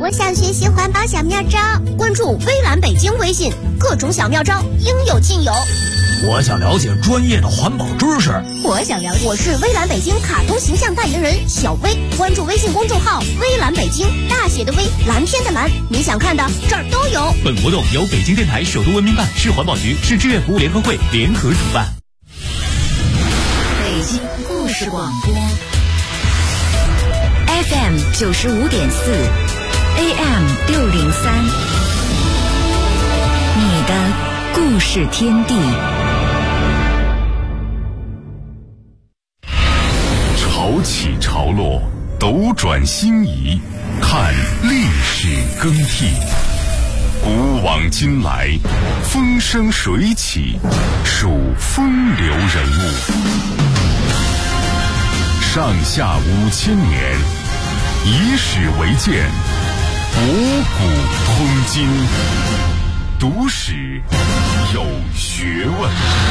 我想学习环保小妙招，关注微蓝北京微信，各种小妙招应有尽有。 我想了解专业的环保知识。 我想了解，我是微蓝北京卡通形象代言人小薇，关注微信公众号微蓝北京，大写的微，蓝天的蓝，你想看的这儿都有。 本活动由北京电台首都文明办、市环保局、市志愿服务联合会联合主办。 北京故事广播 FM 95.4 AM 603，你的故事天地。 潮起潮落，斗转星移，看历史更替。古往今来，风生水起，数风流人物。上下5000年，以史为鉴，博古通今。读史有学问。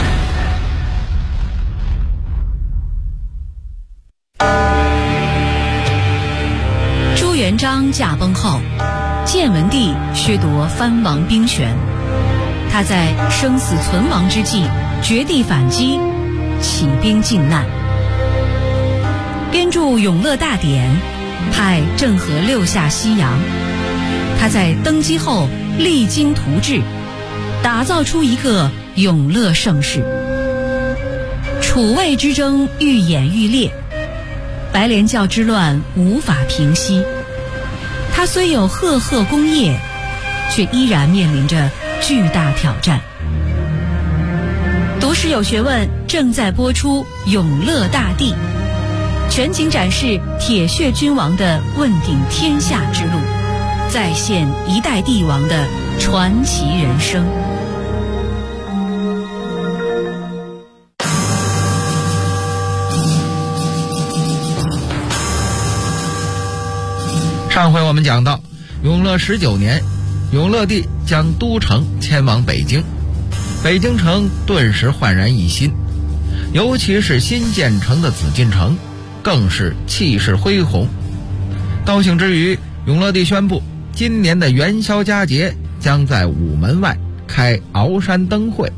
朱元璋驾崩后，建文帝削夺藩王兵权，他在生死存亡之际绝地反击，起兵靖难，编著《永乐大典》，派郑和6下西洋。他在登基后励精图治，打造出一个永乐盛世。楚魏之争愈演愈烈，白莲教之乱无法平息。他虽有赫赫功业，却依然面临着巨大挑战。读史有学问正在播出《永乐大帝》，全景展示铁血君王的问鼎天下之路，再现一代帝王的传奇人生。 上回我们讲到，永乐19年，永乐帝将都城迁往北京，北京城顿时焕然一新，尤其是新建成的紫禁城，更是气势恢宏。高兴之余，永乐帝宣布，今年的元宵佳节将在午门外开鳌山灯会。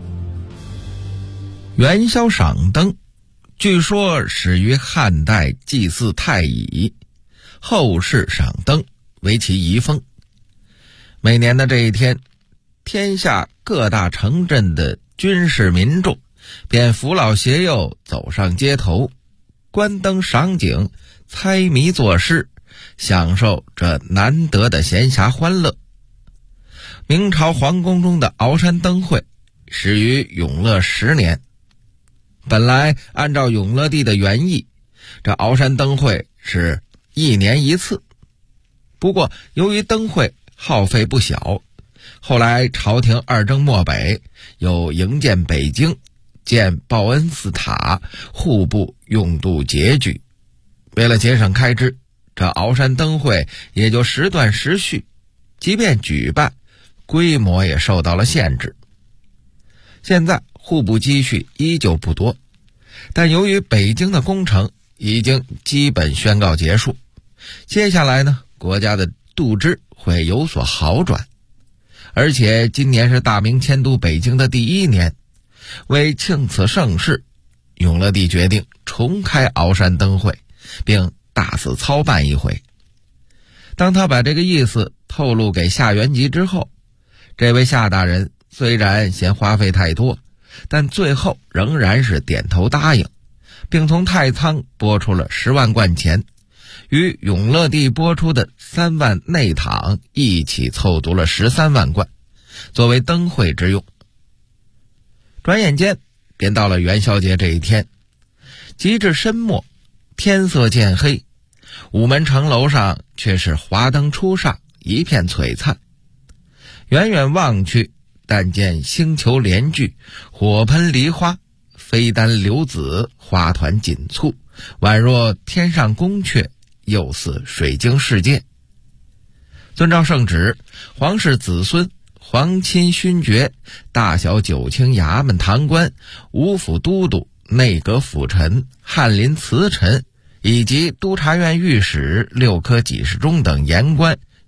元宵赏灯，据说始于汉代祭祀太乙，后世赏灯为其遗风。每年的这一天，天下各大城镇的军士民众便扶老携幼走上街头，观灯赏景，猜谜作诗，享受这难得的闲暇欢乐。明朝皇宫中的鳌山灯会始于永乐10年。本来按照永乐帝的原意，这鳌山灯会是1年1次。不过由于灯会耗费不小，后来朝廷2征漠北，又营建北京，建报恩寺塔，户部用度拮据。为了节省开支，这鳌山灯会也就时断时续，即便举办，规模也受到了限制。现在户部积蓄依旧不多，但由于北京的工程已经基本宣告结束，接下来呢，国家的度支会有所好转。而且今年是大明迁都北京的第1年，为庆此盛事，永乐帝决定重开鳌山灯会，并大肆操办一回。当他把这个意思透露给夏元吉之后，这位夏大人虽然嫌花费太多，但最后仍然是点头答应，并从太仓拨出了10万贯钱，与永乐帝拨出的3万内帑一起凑足了13万贯，作为灯会之用。转眼间便到了元宵节这一天，及至深末，天色渐黑，午门城楼上却是华灯初上，一片璀璨。远远望去，但见星球连聚，火喷梨花，飞丹流紫，花团锦簇，宛若天上宫阙，又似水晶世界。遵照圣旨，皇室子孙、皇亲勋爵、大小九卿衙门堂官、五府都督、内阁辅臣、翰林词臣以及督察院御史、6科给事中等言官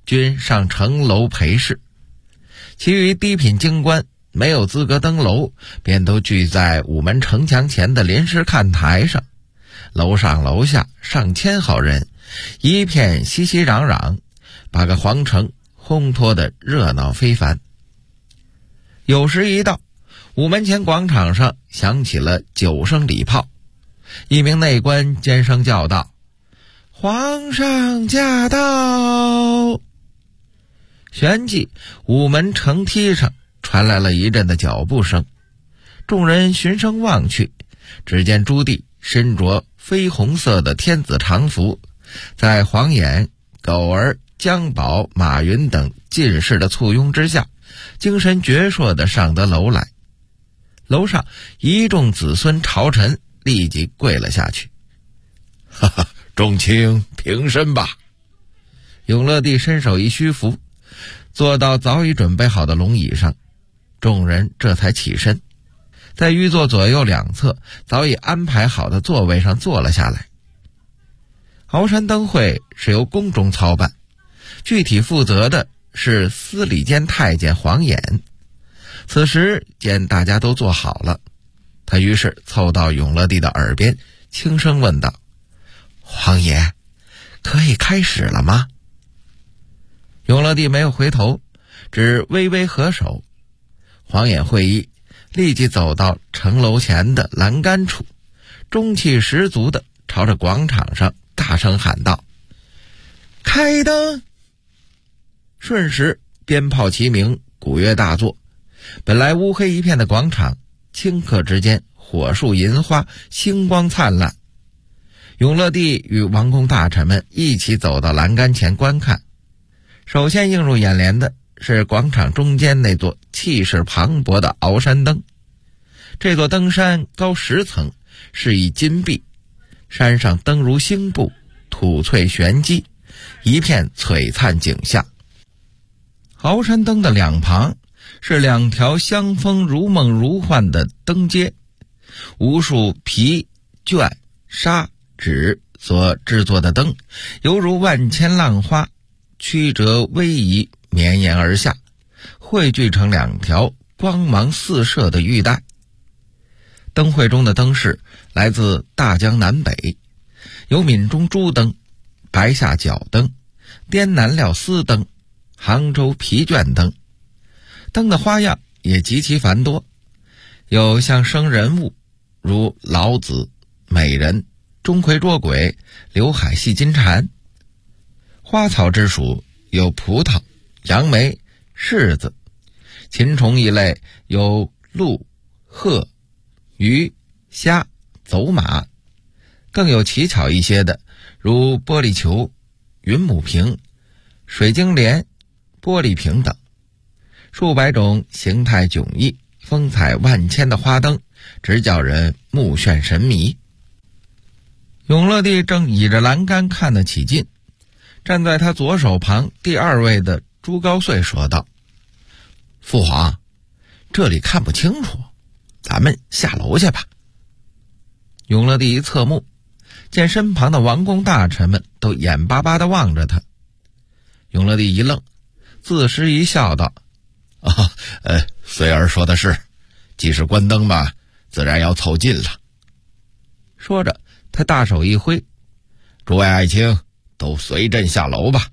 均上城楼陪侍，其余低品京官没有资格登楼，便都聚在午门城墙前的临时看台上，楼上楼下上千号人，一片熙熙攘攘，把个皇城烘托得热闹非凡。酉时一到，午门前广场上响起了9声礼炮，一名内官尖声叫道：“皇上驾到！”旋即午门城梯上传来了一阵的脚步声，众人循声望去，只见朱棣身着绯红色的天子长服，在黄衍、苟儿、姜宝、马云等进士的簇拥之下，精神矍铄地上得楼来。楼上一众子孙朝臣立即跪了下去。 哈哈，众卿平身吧。 永乐帝伸手一虚扶，坐到早已准备好的龙椅上，众人这才起身，在御座左右两侧早已安排好的座位上坐了下来。鳌山灯会是由宫中操办，具体负责的是司礼监太监黄衍。此时见大家都坐好了，他于是凑到永乐帝的耳边轻声问道：“黄爷，可以开始了吗？”永乐帝没有回头，只微微合手。黄衍会意，立即走到城楼前的栏杆处，中气十足地朝着广场上大声喊道：“开灯！”瞬时鞭炮齐鸣，鼓乐大作，本来乌黑一片的广场，顷刻之间火树银花，星光灿烂。永乐帝与王公大臣们一起走到栏杆前观看。首先映入眼帘的是广场中间那座气势磅礴的鳌山灯。这座灯山高10层，是以金碧，山上灯如星布，土翠玄机，一片璀璨景象。鳌山灯的两旁是2条香风如梦如幻的灯阶，无数皮、绢、纱、纸所制作的灯，犹如万千浪花，曲折逶迤，绵延而下，汇聚成2条光芒四射的玉带。灯会中的灯饰来自大江南北，有闽中珠灯、白下角灯、滇南料丝灯、杭州皮卷灯。灯的花样也极其繁多，有象声人物，如老子、美人、钟馗捉鬼、刘海戏金蝉。花草之属有葡萄、杨梅、柿子，禽虫一类有鹿、鹤、鱼、虾、走马，更有奇巧一些的，如玻璃球、云母瓶、水晶莲、玻璃瓶等。数百种形态迥异、风采万千的花灯，直叫人目眩神迷。永乐帝正倚着栏杆看得起劲，站在他左手旁第2位的朱高燧说道：“父皇，这里看不清楚，咱们下楼去吧。”永乐帝一侧目，见身旁的王公大臣们都眼巴巴地望着他。永乐帝一愣，自失一笑道：“ 随儿说的是，既是关灯嘛，自然要凑近了。” 说着，他大手一挥：“ 诸位爱卿，都随朕下楼吧。”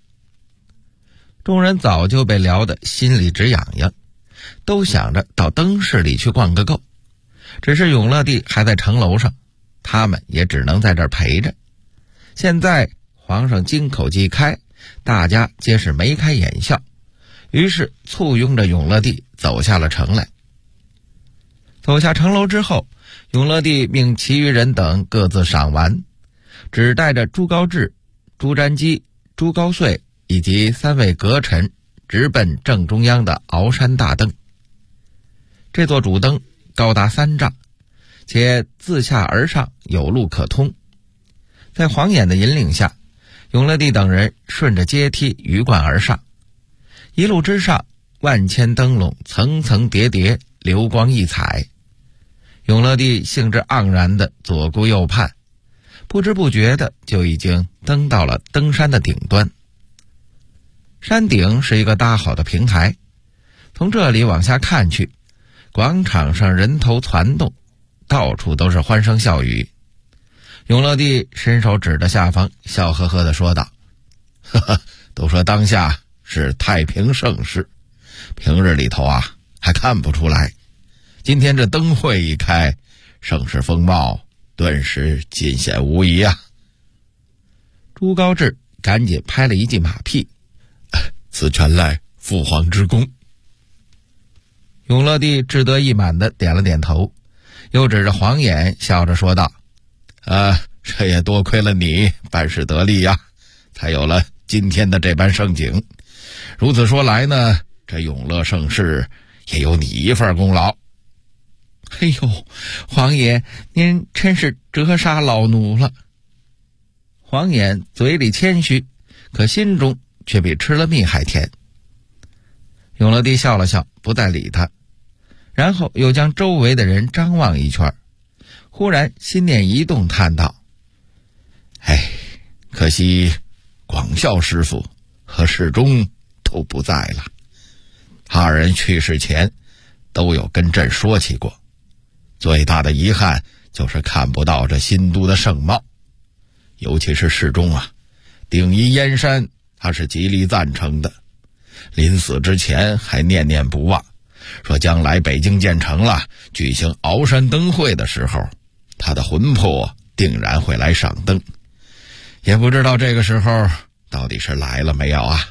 众人早就被聊得心里直痒痒，都想着到灯市里去逛个够。只是永乐帝还在城楼上，他们也只能在这儿陪着。现在皇上金口既开，大家皆是眉开眼笑，于是簇拥着永乐帝走下了城来。走下城楼之后，永乐帝命其余人等各自赏玩，只带着朱高炽、朱瞻基、朱高燧以及3位阁臣直奔正中央的鳌山大灯。这座主灯高达3丈，且自下而上有路可通。在黄衍的引领下，永乐帝等人顺着阶梯鱼贯而上。一路之上，万千灯笼层层叠叠，流光溢彩。永乐帝兴致盎然地左顾右盼，不知不觉的就已经登到了登山的顶端。 山顶是一个搭好的平台，从这里往下看去，广场上人头攒动，到处都是欢声笑语。永乐帝伸手指着下方，笑呵呵地说道：呵呵，都说当下是太平盛世，平日里头啊还看不出来，今天这灯会一开，盛世风貌顿时尽显无疑啊。朱高炽赶紧拍了一记马屁：此全赖父皇之功。永乐帝志得意满地点了点头，又指着黄衍笑着说道：这也多亏了你办事得力呀，才有了今天的这般盛景。如此说来呢，这永乐盛世也有你一份功劳。哎呦，黄爷您真是折杀老奴了。黄衍嘴里谦虚，可心中却比吃了蜜还甜。永乐帝笑了笑，不再理他，然后又将周围的人张望一圈，忽然心念一动，叹道：可惜广孝师傅和世忠都不在了。他二人去世前都有跟朕说起过，最大的遗憾就是看不到这新都的盛貌。尤其是世忠啊，鼎夷燕山他是极力赞成的，临死之前还念念不忘，说将来北京建成了，举行鳌山灯会的时候，他的魂魄定然会来赏灯。也不知道这个时候到底是来了没有啊。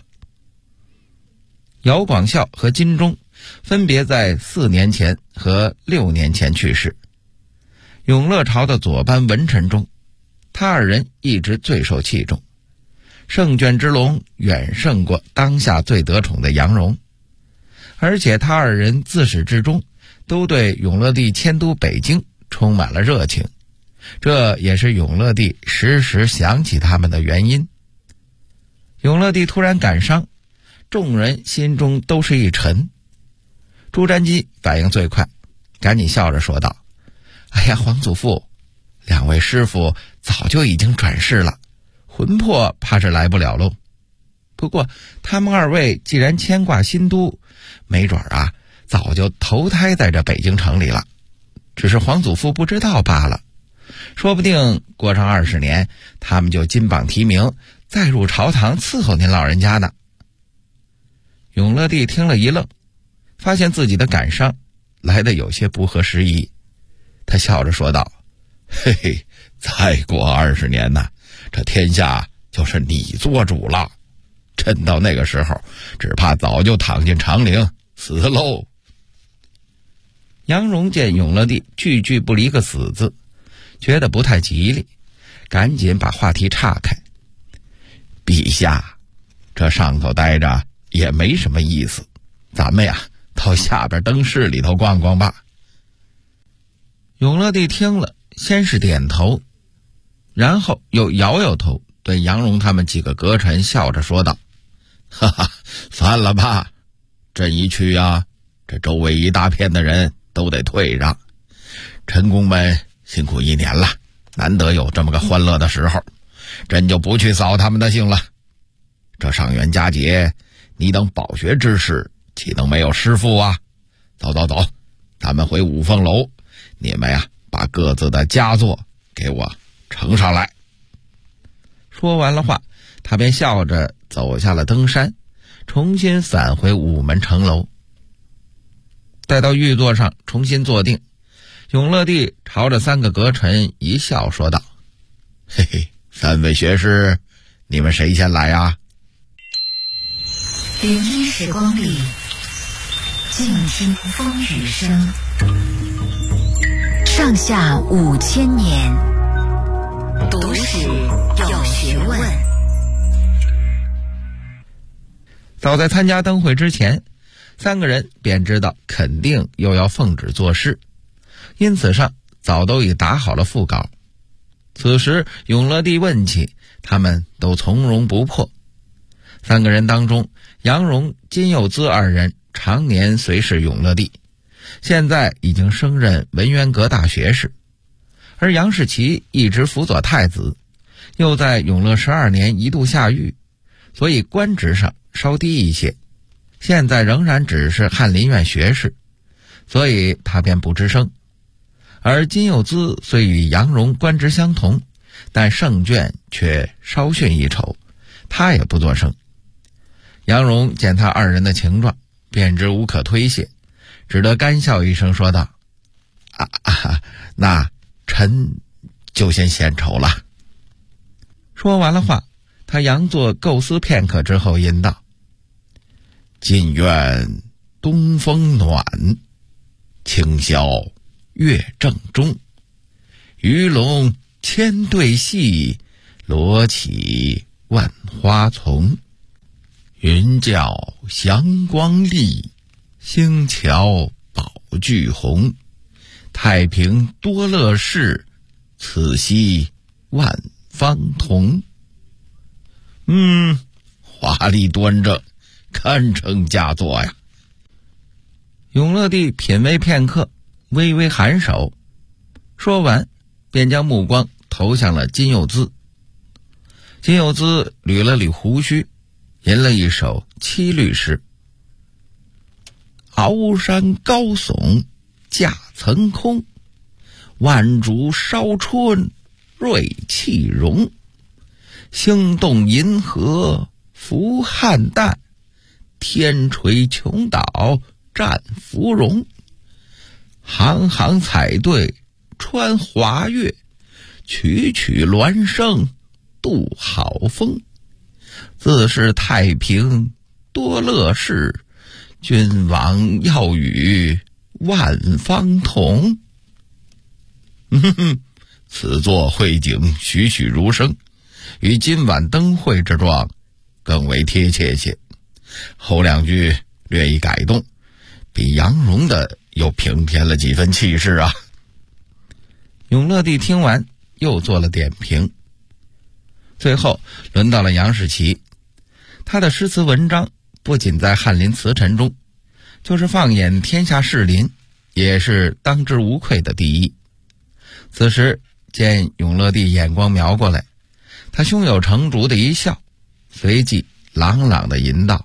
姚广孝和金钟分别在4年前和6年前去世。永乐朝的左班文臣中，他二人一直最受器重，圣卷之龙远胜过当下最得宠的杨荣，而且他二人自始至终都对永乐帝迁都北京充满了热情，这也是永乐帝时时想起他们的原因。永乐帝突然感伤，众人心中都是一沉。朱瞻基反应最快，赶紧笑着说道：皇祖父，两位师傅早就已经转世了，魂魄怕是来不了喽。不过他们二位既然牵挂新都，没准啊早就投胎在这北京城里了，只是皇祖父不知道罢了。说不定过上20年，他们就金榜题名，再入朝堂伺候您老人家呢。永乐帝听了一愣，发现自己的感伤来得有些不合时宜，他笑着说道：再过20年呢，这天下就是你做主了，朕到那个时候只怕早就躺进长陵死喽。杨荣见永乐帝句句不离个死字，觉得不太吉利，赶紧把话题岔开：陛下，这上头待着也没什么意思，咱们呀到下边灯室里头逛逛吧。永乐帝听了，先是点头，然后又摇摇头，对杨荣他们几个阁臣笑着说道：算了吧，朕一去啊，这周围一大片的人都得退让。臣工们辛苦1年了，难得有这么个欢乐的时候，朕就不去扫他们的兴了。这上元佳节，你等饱学之士岂能没有师傅啊？走，咱们回五凤楼，你们呀把各自的佳作给我呈上来。说完了话，他便笑着走下了登山，重新返回午门城楼。待到御座上重新坐定，永乐帝朝着3个阁臣一笑说道：3位学士，你们谁先来啊？ 聆听时光里，静听风雨声。上下5000年，读史有学问。 早在参加灯会之前，3个人便知道肯定又要奉旨作事，因此上早都已打好了副稿。此时永乐帝问起，他们都从容不迫。3个人当中，杨荣、金幼滋2人常年随侍永乐帝，现在已经升任文渊阁大学士，而杨士奇一直辅佐太子，又在永乐12年一度下狱，所以官职上稍低一些，现在仍然只是翰林院学士，所以他便不吱声。而金幼滋虽与杨荣官职相同，但胜券却稍逊一筹，他也不作声。杨荣见他二人的情状，便知无可推卸，只得干笑一声说道：那臣就先献丑了。说完了话，他佯作构思片刻之后吟道：近院东风暖，清宵月正中，鱼龙千对戏，罗绮万花丛。云教祥光丽，星桥宝炬红。太平多乐事，此夕万方同。华丽端正，堪称佳作呀。永乐帝品味片刻，微微颔首，说完便将目光投向了金幼滋。金幼滋捋了捋胡须，吟了一首七律诗：鳌山高耸架层空，万竹烧春瑞气容。星动银河浮汉旦，天垂琼岛占芙蓉。行行彩对穿华月，曲曲鸾声度好风。自是太平多乐事，君王要与万方同。此作绘景栩栩如生，与今晚灯会之状更为贴切些。后两句略一改动，比杨荣的又平添了几分气势啊。永乐帝听完又做了点评。最后轮到了杨士奇，他的诗词文章不仅在翰林词臣中，就是放眼天下士林也是当之无愧的第一。此时见永乐帝眼光瞄过来，他胸有成竹的一笑，随即朗朗的吟道：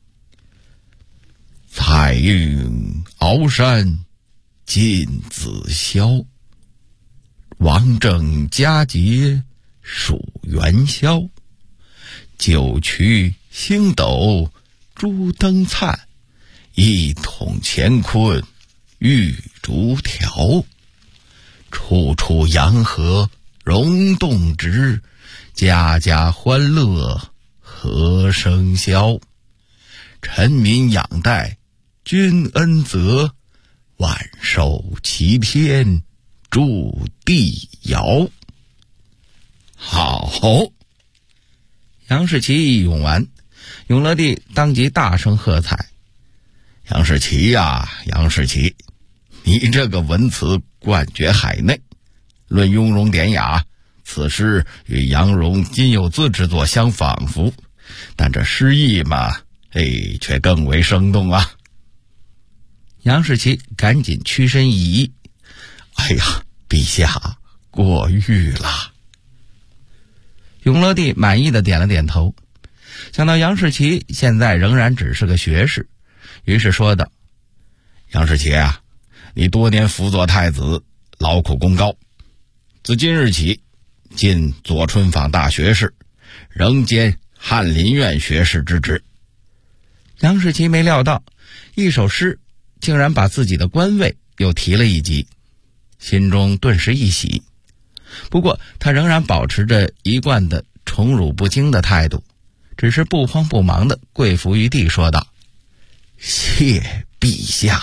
彩映鳌山尽紫霄，王政佳节属元宵。九曲星斗珠灯灿，一统乾坤玉竹条。处处洋河融动直，家家欢乐和声箫。臣民仰戴君恩泽，万寿齐天祝地尧。好！杨士奇一咏完，永乐帝当即大声喝彩：杨士奇呀，杨士奇，你这个文辞冠绝海内，论雍容典雅，此诗与杨荣、金幼滋之作相仿佛，但这诗意嘛，却更为生动啊。杨士奇赶紧屈身一揖：哎呀，陛下过誉了。永乐帝满意的点了点头，想到杨士奇现在仍然只是个学士，于是说道：杨士奇啊，你多年辅佐太子，劳苦功高，自今日起进左春坊大学士，仍兼翰林院学士之职。杨士奇没料到一首诗竟然把自己的官位又提了一级，心中顿时一喜。不过他仍然保持着一贯的宠辱不惊的态度，只是不慌不忙地跪伏于地说道：谢陛下。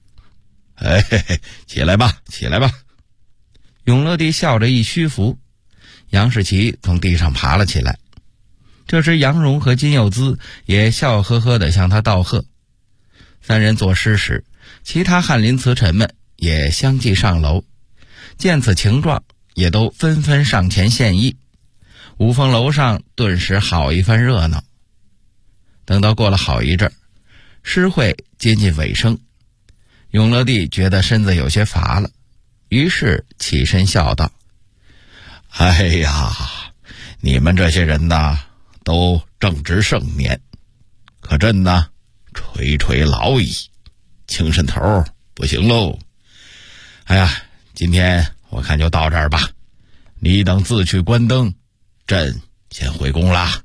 起来吧，起来吧。永乐帝笑着一屈服，杨士奇从地上爬了起来。这时杨荣和金幼滋也笑呵呵地向他道贺。三人作诗时，其他翰林词臣们也相继上楼，见此情状，也都纷纷上前献艺。五凤楼上顿时好一番热闹。等到过了好一阵，诗会接近尾声，永乐帝觉得身子有些乏了，于是起身笑道：哎呀，你们这些人呐，都正值盛年， 可朕呢，垂垂老矣，精神头不行喽。哎呀，今天我看就到这儿吧，你等自去关灯，朕先回宫啦。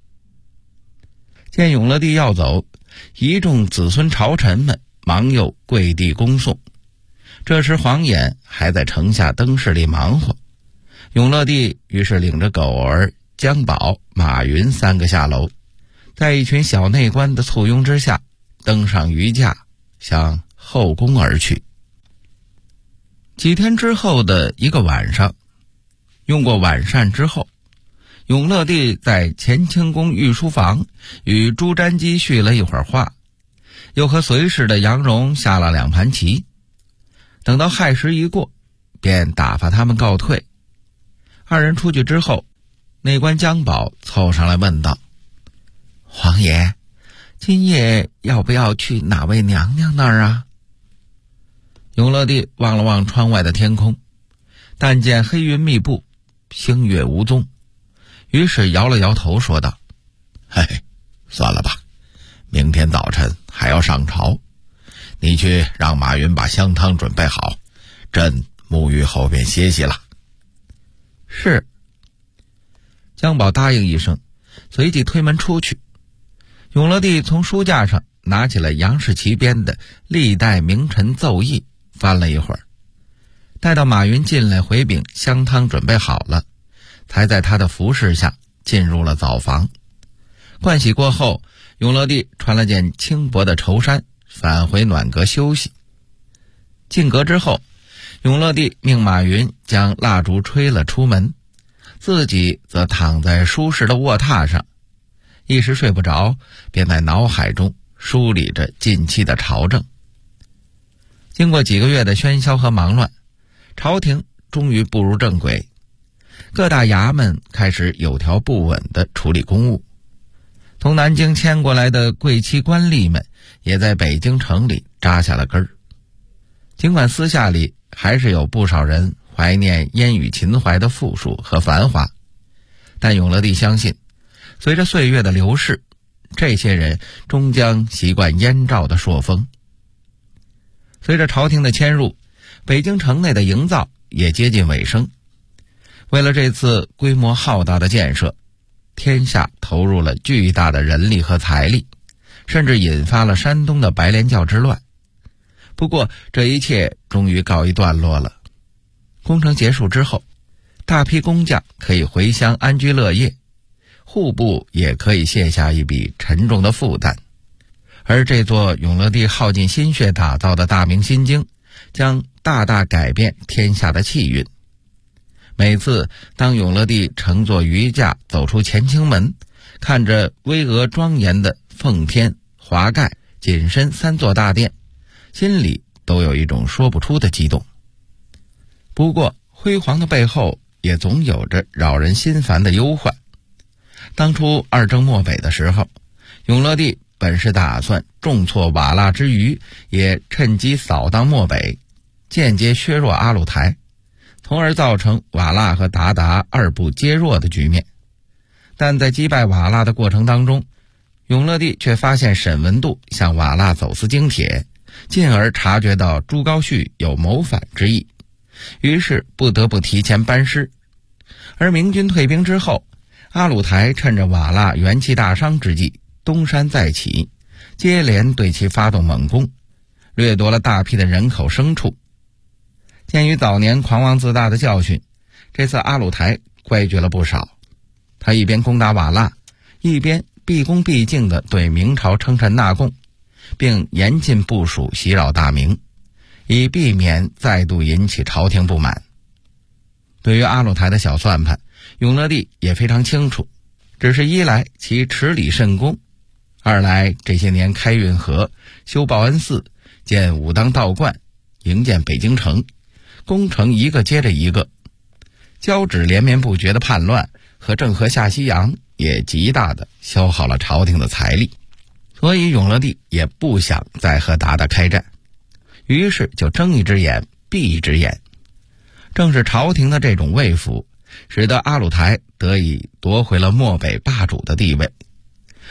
见永乐帝要走，一众子孙朝臣们忙又跪地恭送。这时黄衍还在城下灯室里忙活，永乐帝于是领着狗儿、江宝、马云三个下楼，在一群小内官的簇拥之下，登上鱼驾，向后宫而去。几天之后的一个晚上，用过晚膳之后，永乐帝在乾清宫御书房与朱瞻基叙了一会儿话，又和随侍的杨荣下了2盘棋。等到亥时一过，便打发他们告退。2人出去之后，内官江宝凑上来问道：皇爷，今夜要不要去哪位娘娘那儿啊？永乐帝望了望窗外的天空，但见黑云密布，星月无踪，于是摇了摇头说道： 嘿，算了吧，明天早晨还要上朝，你去让马云把香汤准备好，朕沐浴后便歇息了。 是。江宝答应一声，随即推门出去。永乐帝从书架上拿起了杨士奇编的《历代名臣奏议》，翻了一会儿，待到马云进来回禀香汤准备好了，才在他的服侍下进入了澡房。盥洗过后，永乐帝穿了件轻薄的绸衫，返回暖阁休息。进阁之后，永乐帝命马云将蜡烛吹了出门，自己则躺在舒适的卧榻上，一时睡不着，便在脑海中梳理着近期的朝政。经过几个月的喧嚣和忙乱，朝廷终于步入正轨，各大衙门开始有条不紊地处理公务。从南京迁过来的贵戚官吏们也在北京城里扎下了根儿。尽管私下里还是有不少人怀念烟雨秦淮的富庶和繁华，但永乐帝相信，随着岁月的流逝，这些人终将习惯燕赵的朔风。随着朝廷的迁入，北京城内的营造也接近尾声。为了这次规模浩大的建设，天下投入了巨大的人力和财力，甚至引发了山东的白莲教之乱。不过这一切终于告一段落了。工程结束之后，大批工匠可以回乡安居乐业，户部也可以卸下一笔沉重的负担。而这座永乐帝耗尽心血打造的大明新京，将大大改变天下的气运。每次当永乐帝乘坐鱼驾走出乾清门，看着巍峨庄严的奉天、华盖、锦深3座大殿，心里都有一种说不出的激动。不过辉煌的背后也总有着扰人心烦的忧患。当初2征漠北的时候，永乐帝本是打算重挫瓦剌之余，也趁机扫荡漠北，间接削弱阿鲁台，从而造成瓦剌和鞑靼2部皆弱的局面。但在击败瓦剌的过程当中，永乐帝却发现沈文度向瓦剌走私精铁，进而察觉到朱高煦有谋反之意，于是不得不提前班师。而明军退兵之后，阿鲁台趁着瓦剌元气大伤之际，东山再起，接连对其发动猛攻，掠夺了大批的人口牲畜。鉴于早年狂妄自大的教训，这次阿鲁台乖觉了不少。他一边攻打瓦剌，一边毕恭毕敬地对明朝称臣纳贡，并严禁部署袭扰大明，以避免再度引起朝廷不满。对于阿鲁台的小算盘，永乐帝也非常清楚，只是一来其持礼甚恭，二来这些年开运河、修报恩寺、建武当道观、营建北京城，工程一个接着一个，交趾连绵不绝的叛乱和郑和下西洋也极大地消耗了朝廷的财力，所以永乐帝也不想再和鞑靼开战，于是就睁一只眼闭一只眼。正是朝廷的这种畏服，使得阿鲁台得以夺回了漠北霸主的地位。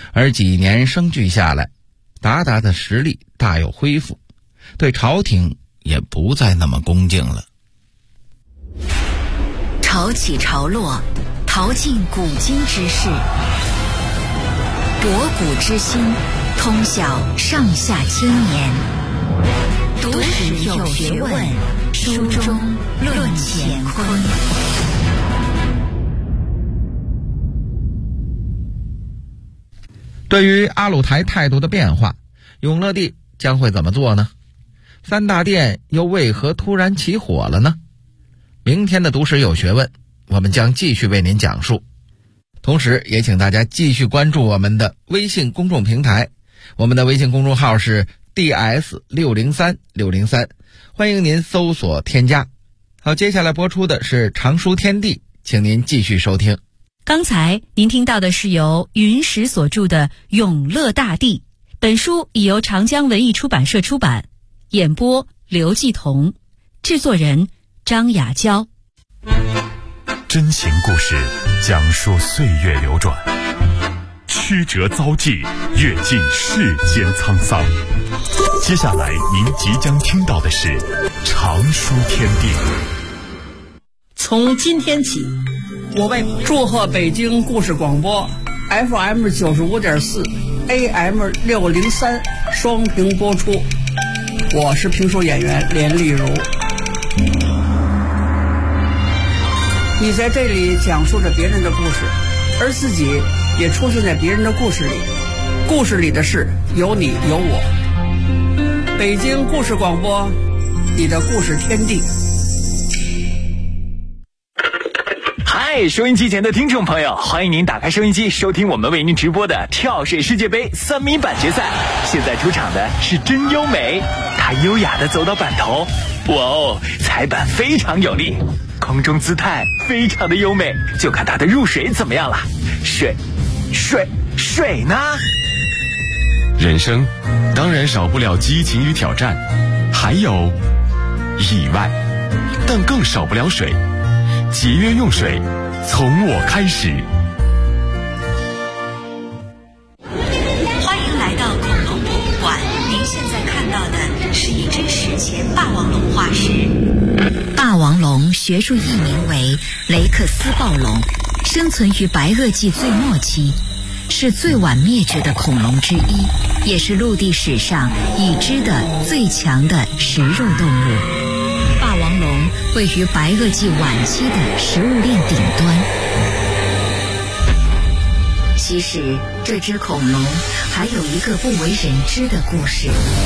而几年生聚下来，鞑靼的实力大有恢复，对朝廷也不再那么恭敬了。 潮起潮落，淘尽古今之事，博古之今，通晓上下千年。读史有学问，书中论乾坤。 对于阿鲁台态度的变化，永乐帝将会怎么做呢？三大殿又为何突然起火了呢？明天的读史有学问，我们将继续为您讲述。同时也请大家继续关注我们的微信公众平台，我们的微信公众号是 DS603603，欢迎您搜索添加。好，接下来播出的是常书天地，请您继续收听。 刚才您听到的是由云石所著的《永乐大帝》，本书已由长江文艺出版社出版，演播刘继彤，制作人张雅娇。 真情故事讲述岁月流转，曲折遭际，阅尽世间沧桑。接下来您即将听到的是常书天地。 从今天起，我为祝贺北京故事广播 FM 95.4 AM 603双屏播出。我是评书演员连丽如。你在这里讲述着别人的故事，而自己也出现在别人的故事里，故事里的事有你有我。北京故事广播，你的故事天地。 嗨，收音机前的听众朋友，欢迎您打开收音机，收听我们为您直播的跳水世界杯3米板决赛。现在出场的是真优美，她优雅地走到板头，哇哦，踩板非常有力，空中姿态非常的优美，就看她的入水怎么样了。水呢？ 人生当然少不了激情与挑战，还有意外，但更少不了水。节约用水，从我开始。 欢迎来到恐龙博物馆，您现在看到的是一只史前霸王龙化石。霸王龙学术译名为雷克斯暴龙，生存于白垩纪最末期，是最晚灭绝的恐龙之一，也是陆地史上已知的最强的食肉动物。霸王龙位于白垩纪晚期的食物链顶端。其实这只恐龙还有一个不为人知的故事。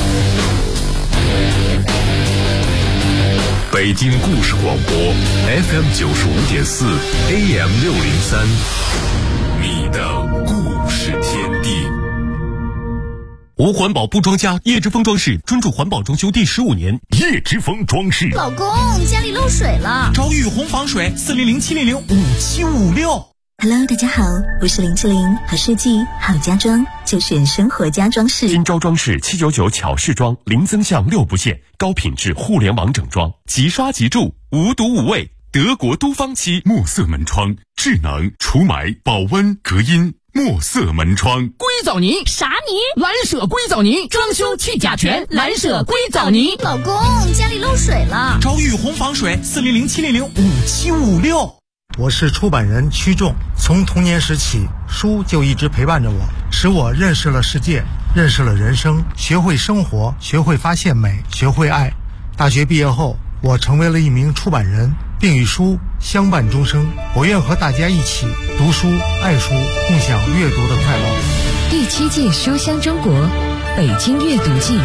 北京故事广播 FM 95.4 AM 603，你的故事天地。 无环保不装家，叶之峰装饰专注环保装修第15年。 叶之峰装饰。 老公，家里漏水了。 找雨虹防水，400-700-5756。 Hello， 大家好，我是林志玲，好设计好家装就选生活家装饰。 金招装饰799巧饰装，零增项6不限，高品质互联网整装，即刷即住，无毒无味。德国都方漆墨色门窗，智能除霾、保温、隔音。墨色门窗， 硅藻泥啥泥？ 蓝舍硅藻泥，装修去甲醛，蓝舍硅藻泥。 老公，家里漏水了。 找雨虹防水，400-700-5756。 我是出版人曲仲，从童年时起，书就一直陪伴着我，使我认识了世界，认识了人生，学会生活，学会发现美，学会爱。大学毕业后，我成为了一名出版人，并与书相伴终生。我愿和大家一起读书、爱书，共享阅读的快乐。 第7届书香中国北京阅读季